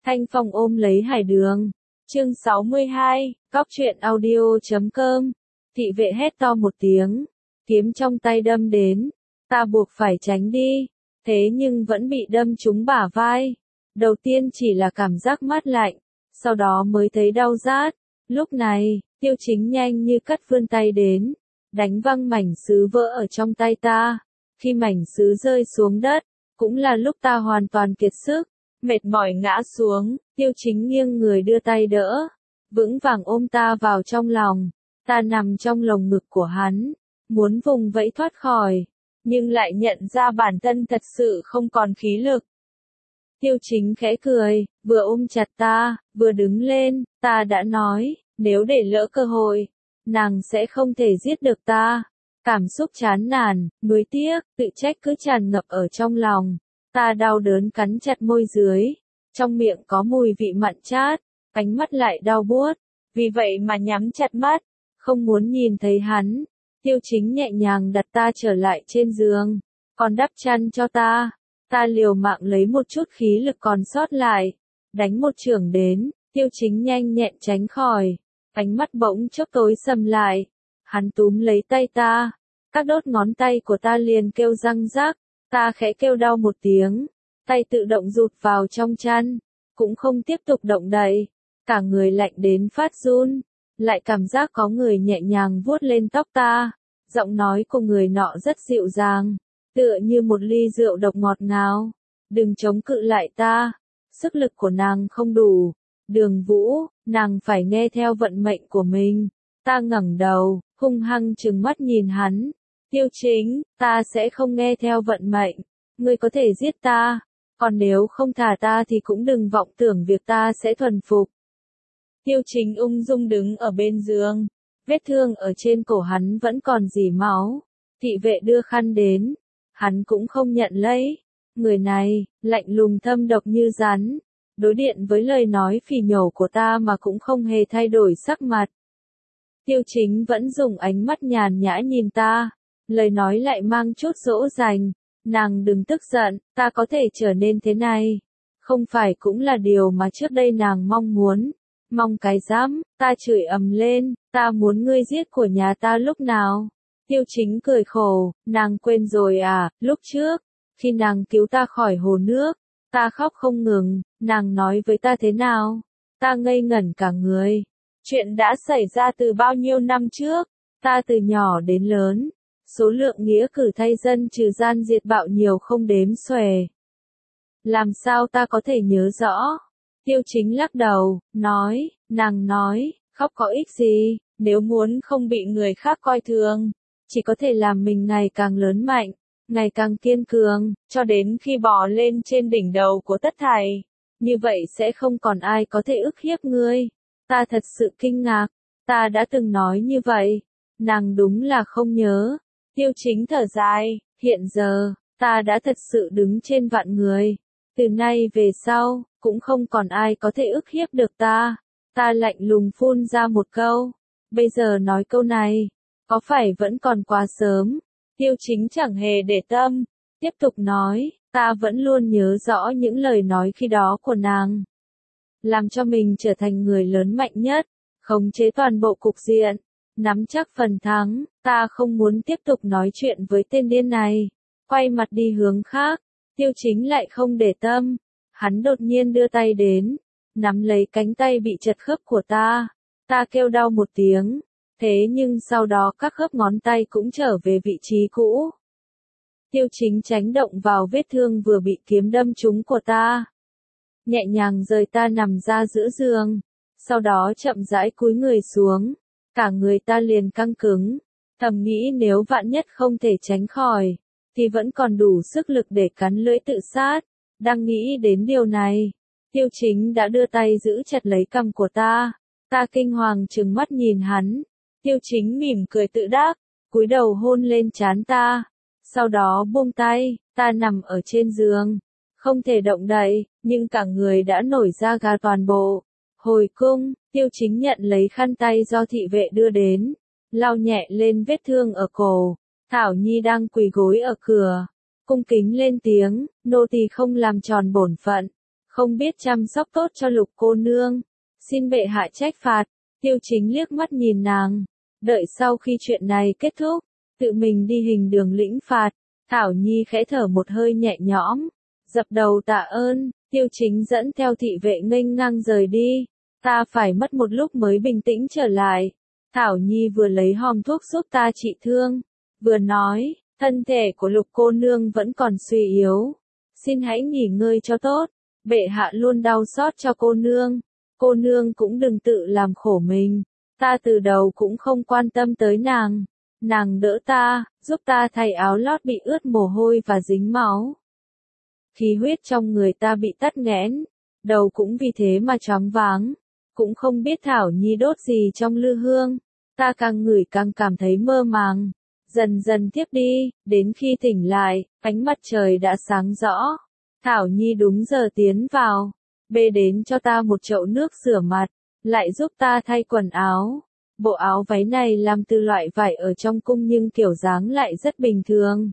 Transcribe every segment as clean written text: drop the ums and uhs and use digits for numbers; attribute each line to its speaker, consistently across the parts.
Speaker 1: Thanh Phong ôm lấy Hải Đường. Chương 62, Cóc truyện audio.com. Thị vệ hét to một tiếng, kiếm trong tay đâm đến. Ta buộc phải tránh đi, thế nhưng vẫn bị đâm trúng bả vai. Đầu tiên chỉ là cảm giác mát lạnh, sau đó mới thấy đau rát. Lúc này, Tiêu Chính nhanh như cắt vươn tay đến, đánh văng mảnh sứ vỡ ở trong tay ta. Khi mảnh sứ rơi xuống đất, cũng là lúc ta hoàn toàn kiệt sức, mệt mỏi ngã xuống. Tiêu Chính nghiêng người đưa tay đỡ, vững vàng ôm ta vào trong lòng. Ta nằm trong lồng ngực của hắn, muốn vùng vẫy thoát khỏi, nhưng lại nhận ra bản thân thật sự không còn khí lực. Tiêu Chính khẽ cười, vừa ôm chặt ta, vừa đứng lên. Ta đã nói, nếu để lỡ cơ hội, nàng sẽ không thể giết được ta. Cảm xúc chán nản, nuối tiếc, tự trách cứ tràn ngập ở trong lòng. Ta đau đớn cắn chặt môi dưới, trong miệng có mùi vị mặn chát, ánh mắt lại đau buốt, vì vậy mà nhắm chặt mắt, không muốn nhìn thấy hắn. Tiêu Chính nhẹ nhàng đặt ta trở lại trên giường, còn đắp chăn cho ta. Ta liều mạng lấy một chút khí lực còn sót lại, đánh một chưởng đến. Tiêu Chính nhanh nhẹn tránh khỏi, ánh mắt bỗng chốc tối sầm lại. Hắn túm lấy tay ta, các đốt ngón tay của ta liền kêu răng rắc. Ta khẽ kêu đau một tiếng, tay tự động rụt vào trong chăn, cũng không tiếp tục động đậy. Cả người lạnh đến phát run, lại cảm giác có người nhẹ nhàng vuốt lên tóc ta. Giọng nói của người nọ rất dịu dàng, tựa như một ly rượu độc ngọt ngào. Đừng chống cự lại ta, sức lực của nàng không đủ. Đường Vũ, nàng phải nghe theo vận mệnh của mình. Ta ngẩng đầu, hung hăng trừng mắt nhìn hắn. Tiêu Chính, ta sẽ không nghe theo vận mệnh. Ngươi có thể giết ta, còn nếu không thả ta thì cũng đừng vọng tưởng việc ta sẽ thuần phục. Tiêu Chính ung dung đứng ở bên giường, vết thương ở trên cổ hắn vẫn còn rỉ máu. Thị vệ đưa khăn đến, hắn cũng không nhận lấy. Người này, lạnh lùng thâm độc như rắn, đối điện với lời nói phỉ nhổ của ta mà cũng không hề thay đổi sắc mặt. Tiêu Chính vẫn dùng ánh mắt nhàn nhã nhìn ta, lời nói lại mang chút dỗ dành. Nàng đừng tức giận, ta có thể trở nên thế này, không phải cũng là điều mà trước đây nàng mong muốn. Mong cái dám, ta chửi ầm lên, ta muốn ngươi giết của nhà ta lúc nào? Tiêu Chính cười khổ, nàng quên rồi à, lúc trước, khi nàng cứu ta khỏi hồ nước, ta khóc không ngừng, nàng nói với ta thế nào? Ta ngây ngẩn cả người. Chuyện đã xảy ra từ bao nhiêu năm trước, ta từ nhỏ đến lớn, số lượng nghĩa cử thay dân trừ gian diệt bạo nhiều không đếm xuể. Làm sao ta có thể nhớ rõ? Tiêu Chính lắc đầu, nói, nàng nói, khóc có ích gì, nếu muốn không bị người khác coi thường, chỉ có thể làm mình ngày càng lớn mạnh, ngày càng kiên cường, cho đến khi bò lên trên đỉnh đầu của tất thảy. Như vậy sẽ không còn ai có thể ức hiếp ngươi. Ta thật sự kinh ngạc, ta đã từng nói như vậy, nàng đúng là không nhớ. Tiêu Chính thở dài, hiện giờ, ta đã thật sự đứng trên vạn người. Từ nay về sau, cũng không còn ai có thể ức hiếp được ta. Ta lạnh lùng phun ra một câu. Bây giờ nói câu này, có phải vẫn còn quá sớm? Tiêu Chính chẳng hề để tâm, tiếp tục nói, ta vẫn luôn nhớ rõ những lời nói khi đó của nàng. Làm cho mình trở thành người lớn mạnh nhất, khống chế toàn bộ cục diện, nắm chắc phần thắng. Ta không muốn tiếp tục nói chuyện với tên điên này. Quay mặt đi hướng khác, Tiêu Chính lại không để tâm. Hắn đột nhiên đưa tay đến, nắm lấy cánh tay bị chật khớp của ta. Ta kêu đau một tiếng, thế nhưng sau đó các khớp ngón tay cũng trở về vị trí cũ. Tiêu Chính tránh động vào vết thương vừa bị kiếm đâm trúng của ta. Nhẹ nhàng rời ta nằm ra giữa giường, sau đó chậm rãi cúi người xuống, cả người ta liền căng cứng, thầm nghĩ nếu vạn nhất không thể tránh khỏi, thì vẫn còn đủ sức lực để cắn lưỡi tự sát. Đang nghĩ đến điều này, Tiêu Chính đã đưa tay giữ chặt lấy cằm của ta. Ta kinh hoàng trừng mắt nhìn hắn. Tiêu Chính mỉm cười tự đắc, cúi đầu hôn lên trán ta, sau đó buông tay. Ta nằm ở trên giường, không thể động đậy, nhưng cả người đã nổi da gà toàn bộ. Hồi cung, Tiêu Chính nhận lấy khăn tay do thị vệ đưa đến, lau nhẹ lên vết thương ở cổ. Thảo Nhi đang quỳ gối ở cửa, cung kính lên tiếng, nô tỳ không làm tròn bổn phận, không biết chăm sóc tốt cho Lục cô nương, xin bệ hạ trách phạt. Tiêu Chính liếc mắt nhìn nàng, đợi sau khi chuyện này kết thúc, tự mình đi hình đường lĩnh phạt. Thảo Nhi khẽ thở một hơi nhẹ nhõm, dập đầu tạ ơn. Tiêu Chính dẫn theo thị vệ nghênh ngang rời đi. Ta phải mất một lúc mới bình tĩnh trở lại. Thảo Nhi vừa lấy hòm thuốc giúp ta trị thương, vừa nói, thân thể của Lục cô nương vẫn còn suy yếu, xin hãy nghỉ ngơi cho tốt, bệ hạ luôn đau xót cho cô nương cũng đừng tự làm khổ mình, ta từ đầu cũng không quan tâm tới nàng đỡ ta, giúp ta thay áo lót bị ướt mồ hôi và dính máu. Khí huyết trong người ta bị tắc nghẽn, đầu cũng vì thế mà choáng váng, cũng không biết Thảo Nhi đốt gì trong lư hương, ta càng ngửi càng cảm thấy mơ màng, dần dần thiếp đi, đến khi tỉnh lại, ánh mặt trời đã sáng rõ. Thảo Nhi đúng giờ tiến vào, bê đến cho ta một chậu nước rửa mặt, lại giúp ta thay quần áo. Bộ áo váy này làm từ loại vải ở trong cung nhưng kiểu dáng lại rất bình thường.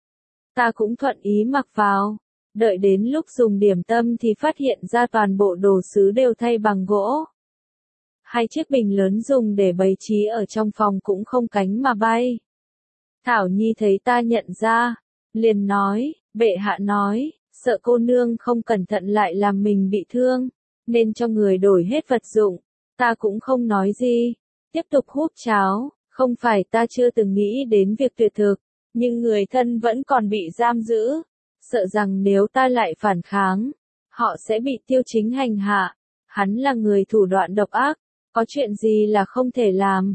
Speaker 1: Ta cũng thuận ý mặc vào, đợi đến lúc dùng điểm tâm thì phát hiện ra toàn bộ đồ sứ đều thay bằng gỗ. Hai chiếc bình lớn dùng để bày trí ở trong phòng cũng không cánh mà bay. Thảo Nhi thấy ta nhận ra, liền nói, bệ hạ nói, sợ cô nương không cẩn thận lại làm mình bị thương, nên cho người đổi hết vật dụng. Ta cũng không nói gì, tiếp tục húp cháo, không phải ta chưa từng nghĩ đến việc tuyệt thực, nhưng người thân vẫn còn bị giam giữ, sợ rằng nếu ta lại phản kháng, họ sẽ bị Tiêu Chính hành hạ. Hắn là người thủ đoạn độc ác, có chuyện gì là không thể làm.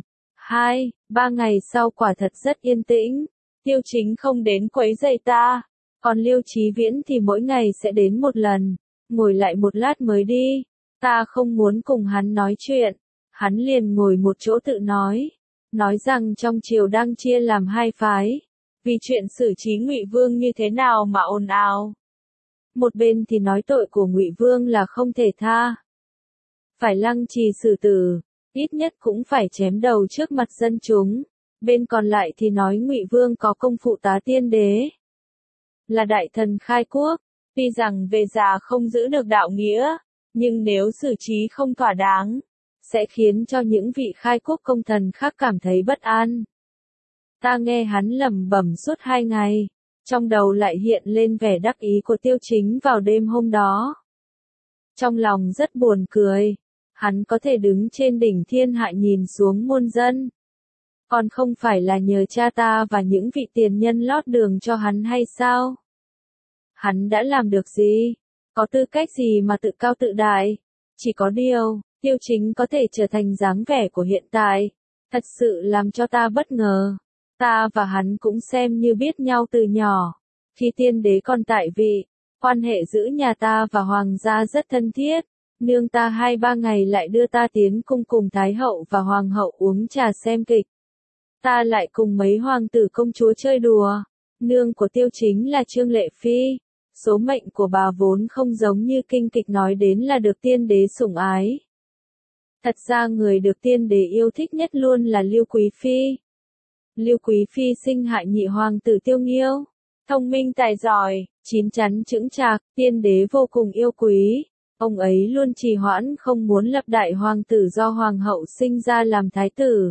Speaker 1: 2-3 ngày sau quả thật rất yên tĩnh, Tiêu Chính không đến quấy rầy ta, còn Liêu Chí Viễn thì mỗi ngày sẽ đến một lần, ngồi lại một lát mới đi. Ta không muốn cùng hắn nói chuyện, hắn liền ngồi một chỗ tự nói rằng trong triều đang chia làm hai phái, vì chuyện xử trí Ngụy Vương như thế nào mà ồn ào. Một bên thì nói tội của Ngụy Vương là không thể tha, phải lăng trì xử tử, ít nhất cũng phải chém đầu trước mặt dân chúng. Bên còn lại thì nói Ngụy Vương có công phụ tá tiên đế, là đại thần khai quốc, tuy rằng về già không giữ được đạo nghĩa, nhưng nếu xử trí không thỏa đáng, sẽ khiến cho những vị khai quốc công thần khác cảm thấy bất an. Ta nghe hắn lẩm bẩm suốt 2 ngày, trong đầu lại hiện lên vẻ đắc ý của Tiêu Chính vào đêm hôm đó. Trong lòng rất buồn cười, hắn có thể đứng trên đỉnh thiên hạ nhìn xuống muôn dân. Còn không phải là nhờ cha ta và những vị tiền nhân lót đường cho hắn hay sao? Hắn đã làm được gì? Có tư cách gì mà tự cao tự đại? Chỉ có điều, Tiêu Chính có thể trở thành dáng vẻ của hiện tại, thật sự làm cho ta bất ngờ. Ta và hắn cũng xem như biết nhau từ nhỏ. Khi tiên đế còn tại vị, quan hệ giữa nhà ta và hoàng gia rất thân thiết. Nương ta 2-3 ngày lại đưa ta tiến cung cùng Thái hậu và Hoàng hậu uống trà xem kịch. Ta lại cùng mấy hoàng tử công chúa chơi đùa. Nương của Tiêu Chính là Trương Lệ Phi. Số mệnh của bà vốn không giống như kinh kịch nói đến là được tiên đế sủng ái. Thật ra người được tiên đế yêu thích nhất luôn là Liêu Quý Phi. Liêu Quý Phi sinh hạ nhị hoàng tử Tiêu Nghiêu, thông minh tài giỏi, chín chắn chững chạc, tiên đế vô cùng yêu quý. Ông ấy luôn trì hoãn không muốn lập đại hoàng tử do hoàng hậu sinh ra làm thái tử.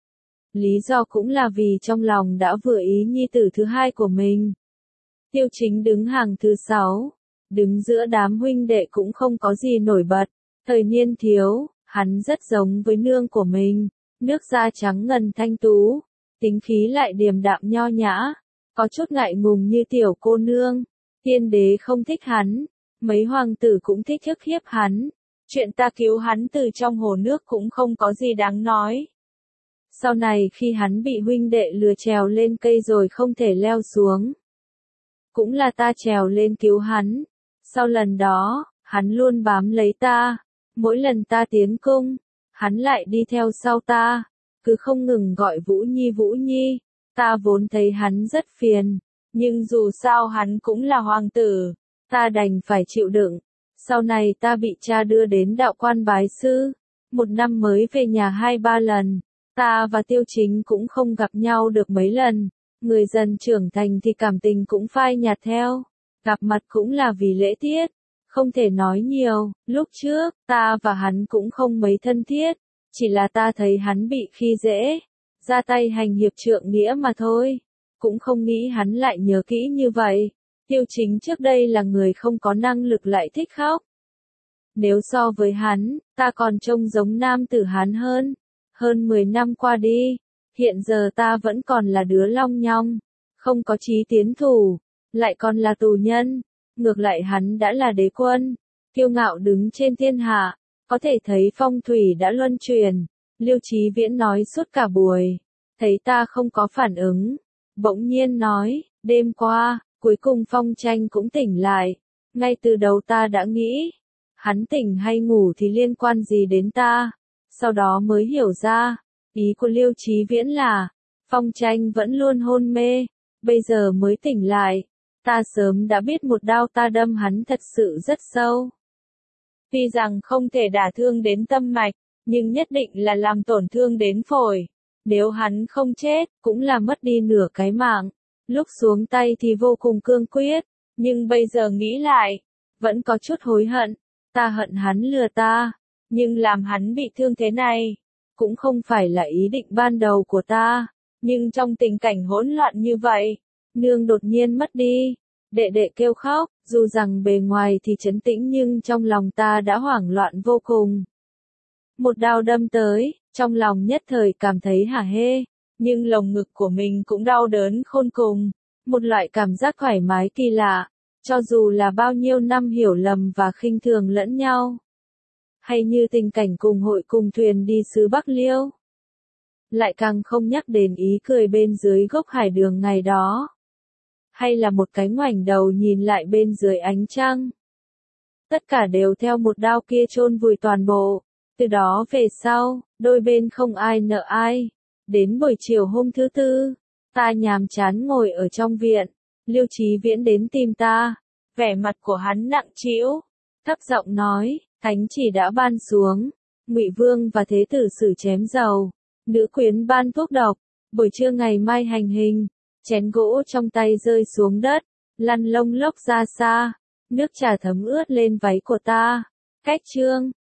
Speaker 1: Lý do cũng là vì trong lòng đã vừa ý nhi tử thứ hai của mình. Tiêu Chính đứng hàng thứ 6, đứng giữa đám huynh đệ cũng không có gì nổi bật. Thời niên thiếu, hắn rất giống với nương của mình, nước da trắng ngần thanh tú, tính khí lại điềm đạm nho nhã, có chút ngại ngùng như tiểu cô nương. Tiên đế không thích hắn, mấy hoàng tử cũng thích ức hiếp hắn. Chuyện ta cứu hắn từ trong hồ nước cũng không có gì đáng nói. Sau này khi hắn bị huynh đệ lừa trèo lên cây rồi không thể leo xuống, cũng là ta trèo lên cứu hắn. Sau lần đó, hắn luôn bám lấy ta. Mỗi lần ta tiến cung, hắn lại đi theo sau ta, cứ không ngừng gọi Vũ Nhi Vũ Nhi. Ta vốn thấy hắn rất phiền, nhưng dù sao hắn cũng là hoàng tử, ta đành phải chịu đựng. Sau này ta bị cha đưa đến đạo quan bái sư, một năm mới về nhà 2-3 lần. Ta và Tiêu Chính cũng không gặp nhau được mấy lần. Người dần trưởng thành thì cảm tình cũng phai nhạt theo. Gặp mặt cũng là vì lễ tiết, Không thể nói nhiều, lúc trước, ta và hắn cũng không mấy thân thiết, chỉ là ta thấy hắn bị khi dễ, ra tay hành hiệp trượng nghĩa mà thôi, cũng không nghĩ hắn lại nhớ kỹ như vậy. Tiêu Chính trước đây là người không có năng lực lại thích khóc. Nếu so với hắn, ta còn trông giống nam tử hắn hơn. Hơn 10 năm qua đi, hiện giờ ta vẫn còn là đứa long nhong, không có chí tiến thủ, lại còn là tù nhân. Ngược lại hắn đã là đế quân, kiêu ngạo đứng trên thiên hạ, có thể thấy phong thủy đã luân chuyển. Liêu Chí Viễn nói suốt cả buổi, thấy ta không có phản ứng, bỗng nhiên nói, đêm qua, cuối cùng Phong Tranh cũng tỉnh lại. Ngay từ đầu ta đã nghĩ, hắn tỉnh hay ngủ thì liên quan gì đến ta, sau đó mới hiểu ra, ý của Liêu Chí Viễn là, Phong Tranh vẫn luôn hôn mê, bây giờ mới tỉnh lại. Ta sớm đã biết một đao ta đâm hắn thật sự rất sâu. Tuy rằng không thể đả thương đến tâm mạch, nhưng nhất định là làm tổn thương đến phổi. Nếu hắn không chết, cũng là mất đi nửa cái mạng. Lúc xuống tay thì vô cùng cương quyết, nhưng bây giờ nghĩ lại, vẫn có chút hối hận. Ta hận hắn lừa ta, nhưng làm hắn bị thương thế này, cũng không phải là ý định ban đầu của ta. Nhưng trong tình cảnh hỗn loạn như vậy, nương đột nhiên mất đi, đệ đệ kêu khóc, dù rằng bề ngoài thì trấn tĩnh nhưng trong lòng ta đã hoảng loạn vô cùng. Một đao đâm tới, trong lòng nhất thời cảm thấy hả hê, nhưng lồng ngực của mình cũng đau đớn khôn cùng, một loại cảm giác thoải mái kỳ lạ, cho dù là bao nhiêu năm hiểu lầm và khinh thường lẫn nhau. Hay như tình cảnh cùng hội cùng thuyền đi xứ Bắc Liêu. Lại càng không nhắc đến ý cười bên dưới gốc hải đường ngày đó. Hay là một cái ngoảnh đầu nhìn lại bên dưới ánh trăng. Tất cả đều theo một đao kia chôn vùi toàn bộ. Từ đó về sau, đôi bên không ai nợ ai. Đến buổi chiều hôm thứ tư, ta nhàm chán ngồi ở trong viện. Liêu Chí Viễn đến tìm ta. Vẻ mặt của hắn nặng trĩu, thấp giọng nói, thánh chỉ đã ban xuống. Ngụy Vương và Thế tử xử chém dầu. Nữ quyến ban thuốc độc. Buổi trưa ngày mai hành hình. Chén gỗ trong tay rơi xuống đất, lăn lông lốc ra xa, nước trà thấm ướt lên váy của ta. Cách chương